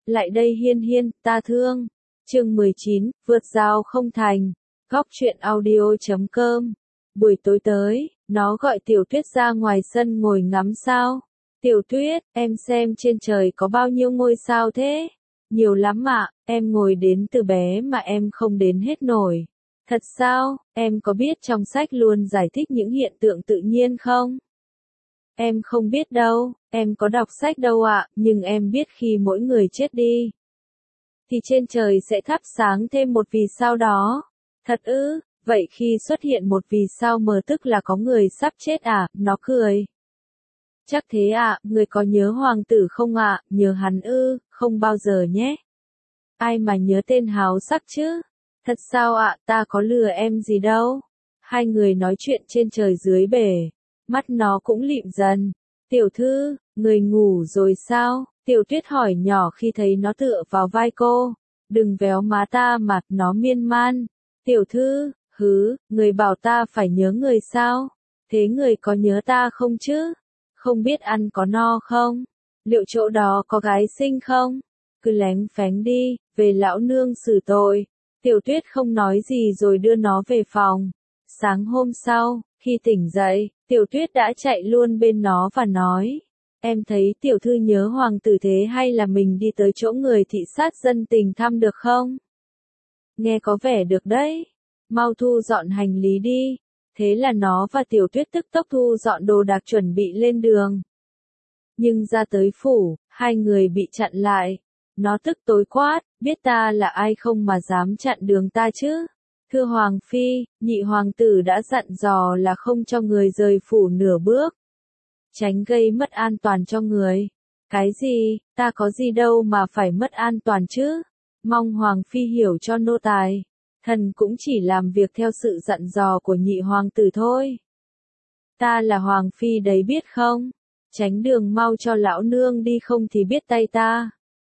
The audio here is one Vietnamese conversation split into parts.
lại đây Hiên Hiên, ta thương. Chương 19, vượt rào không thành. Góc truyện audio.com. Buổi tối tới, nó gọi Tiểu Tuyết ra ngoài sân ngồi ngắm sao. Tiểu Tuyết, em xem trên trời có bao nhiêu ngôi sao thế? Nhiều lắm ạ, em ngồi đến từ bé mà em không đến hết nổi. Thật sao, em có biết trong sách luôn giải thích những hiện tượng tự nhiên không? Em không biết đâu, em có đọc sách đâu ạ, nhưng em biết khi mỗi người chết đi, thì trên trời sẽ thắp sáng thêm một vì sao đó. Thật ư, vậy khi xuất hiện một vì sao mờ tức là có người sắp chết à, nó cười. Chắc thế ạ, người có nhớ hoàng tử không ạ, nhớ hắn ư, không bao giờ nhé. Ai mà nhớ tên háo sắc chứ? Thật sao ạ, ta có lừa em gì đâu. Hai người nói chuyện trên trời dưới bể, mắt nó cũng lịm dần. Tiểu thư, người ngủ rồi sao? Tiểu Tuyết hỏi nhỏ khi thấy nó tựa vào vai cô. Đừng véo má ta mặt, nó miên man. Tiểu thư, người bảo ta phải nhớ người sao? Thế người có nhớ ta không chứ? Không biết ăn có no không? Liệu chỗ đó có gái xinh không? Cứ lén phén đi, về lão nương xử tội. Tiểu Tuyết không nói gì rồi đưa nó về phòng. Sáng hôm sau, khi tỉnh dậy, Tiểu Tuyết đã chạy luôn bên nó và nói. Em thấy tiểu thư nhớ hoàng tử thế hay là mình đi tới chỗ người thị sát dân tình thăm được không? Nghe có vẻ được đấy. Mau thu dọn hành lý đi. Thế là nó và Tiểu Tuyết tức tốc thu dọn đồ đạc chuẩn bị lên đường. Nhưng ra tới phủ, hai người bị chặn lại. Nó tức tối quát, biết ta là ai không mà dám chặn đường ta chứ? Thưa Hoàng Phi, nhị hoàng tử đã dặn dò là không cho người rời phủ nửa bước. Tránh gây mất an toàn cho người. Cái gì, ta có gì đâu mà phải mất an toàn chứ? Mong Hoàng Phi hiểu cho nô tài. Thần cũng chỉ làm việc theo sự dặn dò của nhị hoàng tử thôi. Ta là Hoàng Phi đấy biết không? Tránh đường mau cho lão nương đi không thì biết tay ta.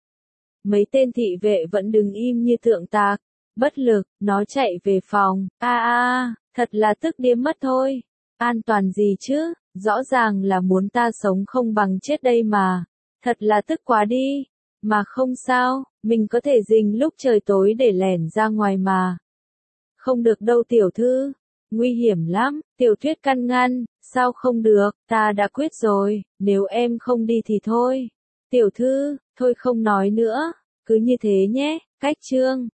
Mấy tên thị vệ vẫn đứng im như tượng tạc. Bất lực, nó chạy về phòng. Thật là tức điên mất thôi. An toàn gì chứ, rõ ràng là muốn ta sống không bằng chết đây mà. Thật là tức quá đi. Mà không sao, mình có thể rình lúc trời tối để lẻn ra ngoài mà. Không được đâu tiểu thư. Nguy hiểm lắm, Tiểu Tuyết căn ngăn. Sao không được, ta đã quyết rồi, nếu em không đi thì thôi. Tiểu thư, thôi không nói nữa, cứ như thế nhé. Cách chương